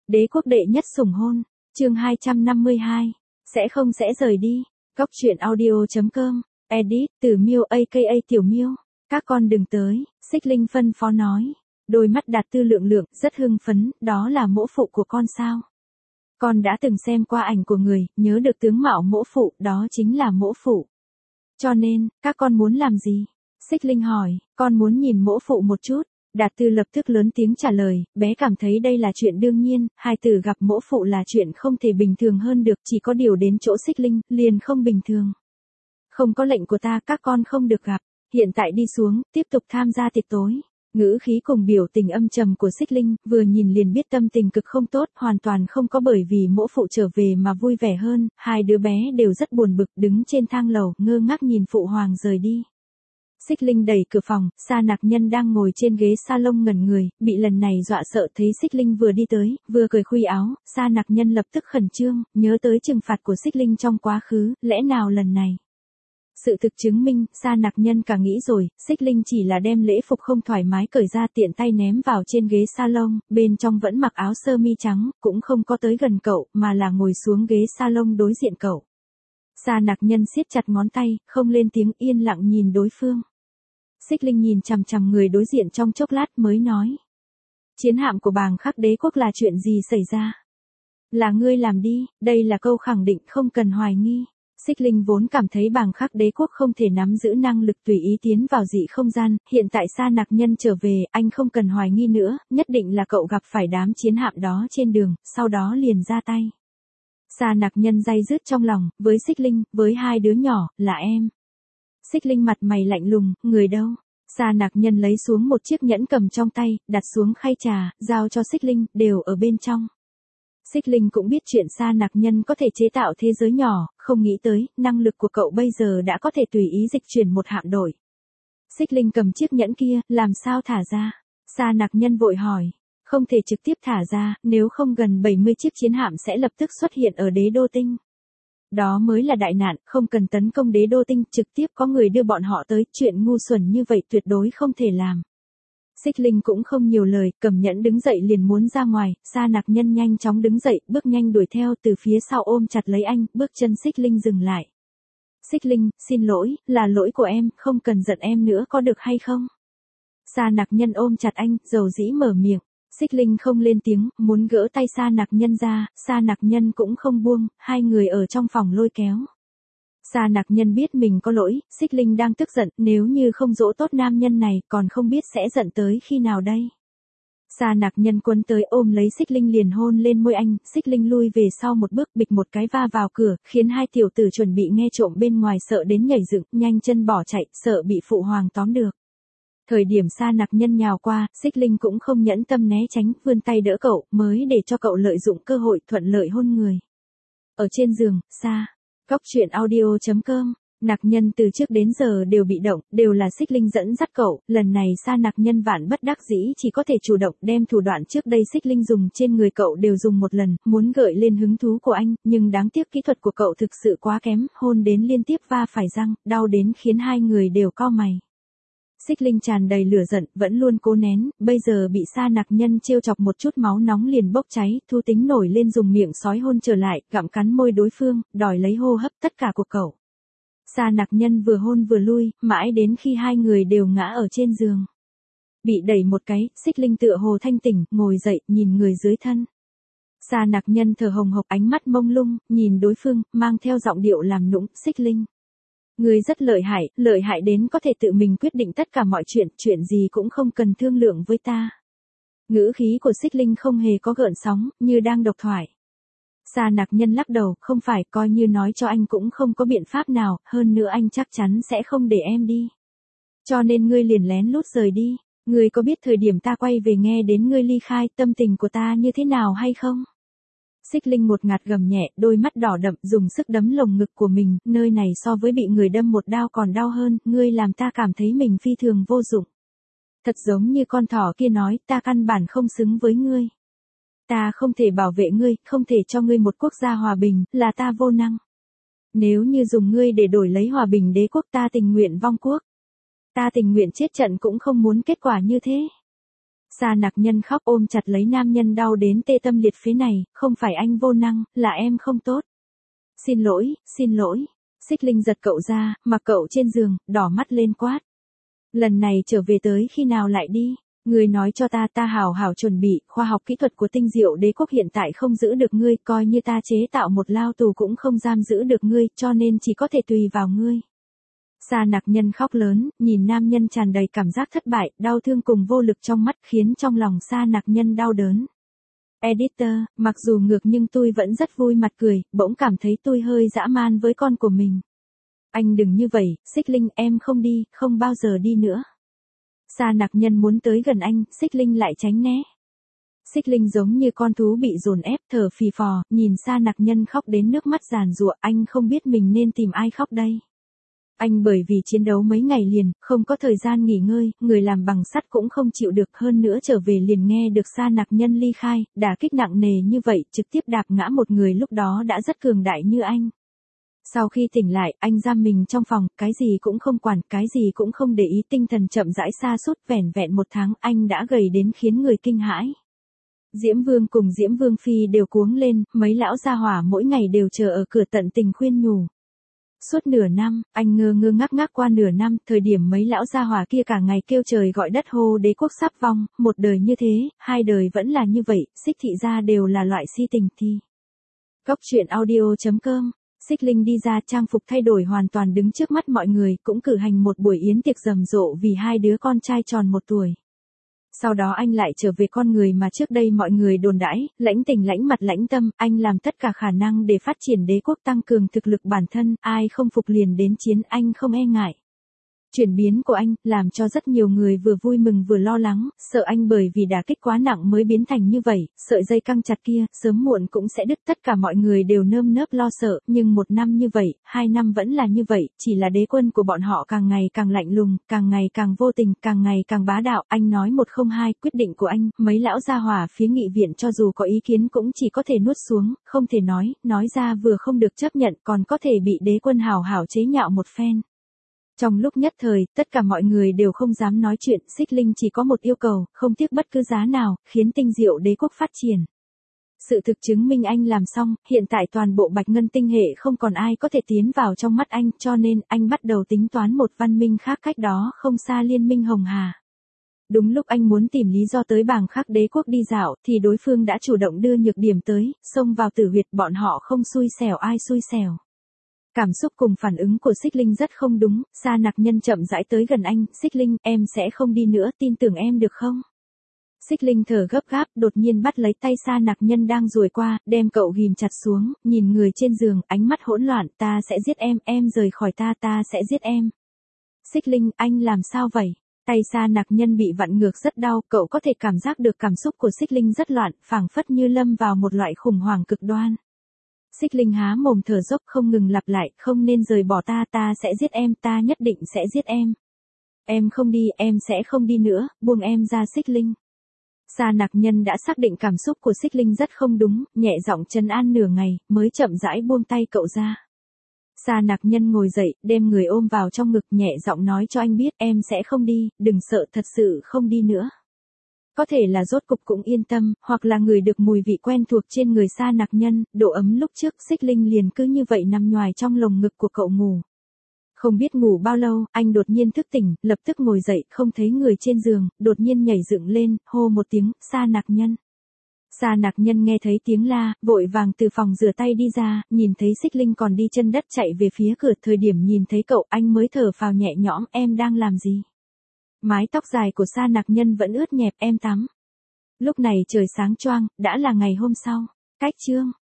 Đế quốc đệ nhất sủng hôn, chương 252, sẽ rời đi. Góc truyện audio.com, edit, từ Miêu aka Tiểu Miêu, các con đừng tới, Xích Linh phân phó nói. Đôi mắt Đạt Tư lượng lượng, rất hưng phấn, đó là mỗ phụ của con sao? Con đã từng xem qua ảnh của người, nhớ được tướng mạo mỗ phụ, đó chính là mỗ phụ. Cho nên, các con muốn làm gì? Xích Linh hỏi, con muốn nhìn mỗ phụ một chút. Đạt Tư lập tức lớn tiếng trả lời, bé cảm thấy đây là chuyện đương nhiên, hai tử gặp mỗ phụ là chuyện không thể bình thường hơn được, chỉ có điều đến chỗ Xích Linh, liền không bình thường. Không có lệnh của ta, các con không được gặp, hiện tại đi xuống, tiếp tục tham gia tiệc tối. Ngữ khí cùng biểu tình âm trầm của Xích Linh, vừa nhìn liền biết tâm tình cực không tốt, hoàn toàn không có bởi vì mỗ phụ trở về mà vui vẻ hơn, hai đứa bé đều rất buồn bực, đứng trên thang lầu, ngơ ngác nhìn phụ hoàng rời đi. Xích Linh đẩy cửa phòng, Sa Nặc Nhân đang ngồi trên ghế salon ngẩn người, bị lần này dọa sợ thấy Xích Linh vừa đi tới, vừa cởi khuy áo, Sa Nặc Nhân lập tức khẩn trương, nhớ tới trừng phạt của Xích Linh trong quá khứ, lẽ nào lần này? Sự thực chứng minh, Sa Nặc Nhân cả nghĩ rồi, Xích Linh chỉ là đem lễ phục không thoải mái cởi ra tiện tay ném vào trên ghế salon, bên trong vẫn mặc áo sơ mi trắng, cũng không có tới gần cậu, mà là ngồi xuống ghế salon đối diện cậu. Sa Nặc Nhân siết chặt ngón tay, không lên tiếng, yên lặng nhìn đối phương. Xích Linh nhìn chằm chằm người đối diện trong chốc lát mới nói. Chiến hạm của Bàng Khắc Đế quốc là chuyện gì xảy ra? Là ngươi làm đi, đây là câu khẳng định không cần hoài nghi. Xích Linh vốn cảm thấy Bàng Khắc Đế quốc không thể nắm giữ năng lực tùy ý tiến vào dị không gian, hiện tại Sa Nặc Nhân trở về, anh không cần hoài nghi nữa, nhất định là cậu gặp phải đám chiến hạm đó trên đường, sau đó liền ra tay. Sa Nặc Nhân day dứt trong lòng, với Xích Linh, với hai đứa nhỏ, là em. Xích Linh mặt mày lạnh lùng, người đâu? Sa Nặc Nhân lấy xuống một chiếc nhẫn cầm trong tay, đặt xuống khay trà, giao cho Xích Linh, đều ở bên trong. Xích Linh cũng biết chuyện Sa Nặc Nhân có thể chế tạo thế giới nhỏ, không nghĩ tới, năng lực của cậu bây giờ đã có thể tùy ý dịch chuyển một hạm đội. Xích Linh cầm chiếc nhẫn kia, làm sao thả ra? Sa Nặc Nhân vội hỏi, không thể trực tiếp thả ra, nếu không gần 70 chiếc chiến hạm sẽ lập tức xuất hiện ở đế đô tinh. Đó mới là đại nạn, không cần tấn công đế đô tinh, trực tiếp có người đưa bọn họ tới, chuyện ngu xuẩn như vậy tuyệt đối không thể làm. Xích Linh cũng không nhiều lời, cầm nhẫn đứng dậy liền muốn ra ngoài, Sa Nặc Nhân nhanh chóng đứng dậy, bước nhanh đuổi theo, từ phía sau ôm chặt lấy anh, bước chân Xích Linh dừng lại. Xích Linh, xin lỗi, là lỗi của em, không cần giận em nữa có được hay không? Sa Nặc Nhân ôm chặt anh, dầu dĩ mở miệng. Xích Linh không lên tiếng, muốn gỡ tay Sa Nặc Nhân ra, Sa Nặc Nhân cũng không buông, hai người ở trong phòng lôi kéo. Sa Nặc Nhân biết mình có lỗi, Xích Linh đang tức giận, nếu như không dỗ tốt nam nhân này, còn không biết sẽ giận tới khi nào đây. Sa Nặc Nhân quấn tới ôm lấy Xích Linh liền hôn lên môi anh, Xích Linh lui về sau một bước, bịch một cái va vào cửa, khiến hai tiểu tử chuẩn bị nghe trộm bên ngoài sợ đến nhảy dựng, nhanh chân bỏ chạy, sợ bị phụ hoàng tóm được. Thời điểm Sa Nặc Nhân nhào qua, Xích Linh cũng không nhẫn tâm né tránh, vươn tay đỡ cậu, mới để cho cậu lợi dụng cơ hội thuận lợi hôn người. Ở trên giường, Góc truyện audio.com, Nặc Nhân từ trước đến giờ đều bị động, đều là Xích Linh dẫn dắt cậu, lần này Sa Nặc Nhân vạn bất đắc dĩ chỉ có thể chủ động đem thủ đoạn trước đây Xích Linh dùng trên người cậu đều dùng một lần, muốn gợi lên hứng thú của anh, nhưng đáng tiếc kỹ thuật của cậu thực sự quá kém, hôn đến liên tiếp va phải răng, đau đến khiến hai người đều cau mày. Xích Linh tràn đầy lửa giận, vẫn luôn cố nén, bây giờ bị Sa Nặc Nhân trêu chọc một chút máu nóng liền bốc cháy, thú tính nổi lên dùng miệng sói hôn trở lại, gặm cắn môi đối phương, đòi lấy hô hấp tất cả của cậu. Sa Nặc Nhân vừa hôn vừa lui, mãi đến khi hai người đều ngã ở trên giường. Bị đẩy một cái, Xích Linh tựa hồ thanh tỉnh, ngồi dậy, nhìn người dưới thân. Sa Nặc Nhân thở hồng hộc, ánh mắt mông lung, nhìn đối phương, mang theo giọng điệu làm nũng, Xích Linh. Ngươi rất lợi hại đến có thể tự mình quyết định tất cả mọi chuyện, chuyện gì cũng không cần thương lượng với ta. Ngữ khí của Xích Linh không hề có gợn sóng, như đang độc thoại. Sa Nặc Nhân lắc đầu, không phải, coi như nói cho anh cũng không có biện pháp nào, hơn nữa anh chắc chắn sẽ không để em đi. Cho nên ngươi liền lén lút rời đi, ngươi có biết thời điểm ta quay về nghe đến ngươi ly khai, tâm tình của ta như thế nào hay không? Xích Linh một ngạt gầm nhẹ, đôi mắt đỏ đậm, dùng sức đấm lồng ngực của mình, nơi này so với bị người đâm một đao còn đau hơn, ngươi làm ta cảm thấy mình phi thường vô dụng. Thật giống như con thỏ kia nói, ta căn bản không xứng với ngươi. Ta không thể bảo vệ ngươi, không thể cho ngươi một quốc gia hòa bình, là ta vô năng. Nếu như dùng ngươi để đổi lấy hòa bình đế quốc ta tình nguyện vong quốc. Ta tình nguyện chết trận cũng không muốn kết quả như thế. Sa Nặc Nhân khóc ôm chặt lấy nam nhân đau đến tê tâm liệt phế này, không phải anh vô năng, là em không tốt. Xin lỗi, xin lỗi. Xích Linh giật cậu ra, mặc cậu trên giường, đỏ mắt lên quát. Lần này trở về tới khi nào lại đi? Ngươi nói cho ta hảo hảo chuẩn bị, khoa học kỹ thuật của Tinh Diệu Đế quốc hiện tại không giữ được ngươi, coi như ta chế tạo một lao tù cũng không giam giữ được ngươi, cho nên chỉ có thể tùy vào ngươi. Sa Nặc Nhân khóc lớn, nhìn nam nhân tràn đầy cảm giác thất bại, đau thương cùng vô lực trong mắt khiến trong lòng Sa Nặc Nhân đau đớn. Editor, mặc dù ngược nhưng tôi vẫn rất vui mặt cười, bỗng cảm thấy tôi hơi dã man với con của mình. Anh đừng như vậy, Xích Linh, em không đi, không bao giờ đi nữa. Sa Nặc Nhân muốn tới gần anh, Xích Linh lại tránh né. Xích Linh giống như con thú bị dồn ép, thở phì phò, nhìn Sa Nặc Nhân khóc đến nước mắt giàn giụa, anh không biết mình nên tìm ai khóc đây. Anh bởi vì chiến đấu mấy ngày liền, không có thời gian nghỉ ngơi, người làm bằng sắt cũng không chịu được, hơn nữa trở về liền nghe được Sa Nặc Nhân ly khai, đả kích nặng nề như vậy, trực tiếp đạp ngã một người lúc đó đã rất cường đại như anh. Sau khi tỉnh lại, anh giam mình trong phòng, cái gì cũng không quản, cái gì cũng không để ý, tinh thần chậm rãi sa sút, vẻn vẹn 1 tháng, anh đã gầy đến khiến người kinh hãi. Diễm Vương cùng Diễm Vương Phi đều cuống lên, mấy lão gia hỏa mỗi ngày đều chờ ở cửa tận tình khuyên nhủ. Suốt nửa năm, anh ngơ ngơ ngác ngác qua nửa năm, thời điểm mấy lão gia hỏa kia cả ngày kêu trời gọi đất hô đế quốc sắp vong, một đời như thế, 2 đời vẫn là như vậy, Xích thị gia đều là loại si tình thì. Cóc truyện audio.com. Xích Linh đi ra trang phục thay đổi hoàn toàn đứng trước mắt mọi người, cũng cử hành một buổi yến tiệc rầm rộ vì 2 đứa con trai tròn 1 tuổi. Sau đó anh lại trở về con người mà trước đây mọi người đồn đãi, lãnh tình lãnh mặt lãnh tâm, anh làm tất cả khả năng để phát triển đế quốc, tăng cường thực lực bản thân, ai không phục liền đến chiến, anh không e ngại. Chuyển biến của anh, làm cho rất nhiều người vừa vui mừng vừa lo lắng, sợ anh bởi vì đả kích quá nặng mới biến thành như vậy, sợi dây căng chặt kia, sớm muộn cũng sẽ đứt, tất cả mọi người đều nơm nớp lo sợ, nhưng 1 năm như vậy, 2 năm vẫn là như vậy, chỉ là đế quân của bọn họ càng ngày càng lạnh lùng, càng ngày càng vô tình, càng ngày càng bá đạo, anh nói 102, quyết định của anh, mấy lão gia hỏa phía nghị viện cho dù có ý kiến cũng chỉ có thể nuốt xuống, không thể nói ra vừa không được chấp nhận, còn có thể bị đế quân hảo hảo chế nhạo một phen. Trong lúc nhất thời, tất cả mọi người đều không dám nói chuyện, Xích Linh chỉ có một yêu cầu, không tiếc bất cứ giá nào, khiến Tinh Diệu Đế quốc phát triển. Sự thực chứng minh anh làm xong, hiện tại toàn bộ Bạch Ngân tinh hệ không còn ai có thể tiến vào trong mắt anh, cho nên anh bắt đầu tính toán một văn minh khác cách đó không xa Liên minh Hồng Hà. Đúng lúc anh muốn tìm lý do tới bảng khắc đế quốc đi dạo, thì đối phương đã chủ động đưa nhược điểm tới, xông vào tử huyệt, bọn họ không xui xẻo ai xui xẻo. Cảm xúc cùng phản ứng của Xích Linh rất không đúng, Sa Nặc Nhân chậm rãi tới gần anh, Xích Linh, em sẽ không đi nữa, tin tưởng em được không? Xích Linh thở gấp gáp, đột nhiên bắt lấy tay Sa Nặc Nhân đang duỗi qua, đem cậu ghim chặt xuống, nhìn người trên giường, ánh mắt hỗn loạn, ta sẽ giết em rời khỏi ta sẽ giết em. Xích Linh, anh làm sao vậy? Tay Sa Nặc Nhân bị vặn ngược rất đau, cậu có thể cảm giác được cảm xúc của Xích Linh rất loạn, phảng phất như lâm vào một loại khủng hoảng cực đoan. Xích Linh há mồm thở dốc không ngừng lặp lại, không nên rời bỏ ta sẽ giết em, ta nhất định sẽ giết em. Em không đi, em sẽ không đi nữa, buông em ra Xích Linh. Sa Nặc Nhân đã xác định cảm xúc của Xích Linh rất không đúng, nhẹ giọng trấn an nửa ngày, mới chậm rãi buông tay cậu ra. Sa Nặc Nhân ngồi dậy, đem người ôm vào trong ngực, nhẹ giọng nói cho anh biết, em sẽ không đi, đừng sợ, thật sự không đi nữa. Có thể là rốt cục cũng yên tâm, hoặc là người được mùi vị quen thuộc trên người Sa Nặc Nhân, độ ấm lúc trước Xích Linh liền cứ như vậy nằm nhoài trong lồng ngực của cậu ngủ. Không biết ngủ bao lâu, anh đột nhiên thức tỉnh, lập tức ngồi dậy, không thấy người trên giường, đột nhiên nhảy dựng lên, hô một tiếng, Sa Nặc Nhân. Sa Nặc Nhân nghe thấy tiếng la, vội vàng từ phòng rửa tay đi ra, nhìn thấy Xích Linh còn đi chân đất chạy về phía cửa, thời điểm nhìn thấy cậu anh mới thở phào nhẹ nhõm, em đang làm gì? Mái tóc dài của Sa Nặc Nhân vẫn ướt nhẹp, em tắm. Lúc này trời sáng choang, đã là ngày hôm sau. Cách chương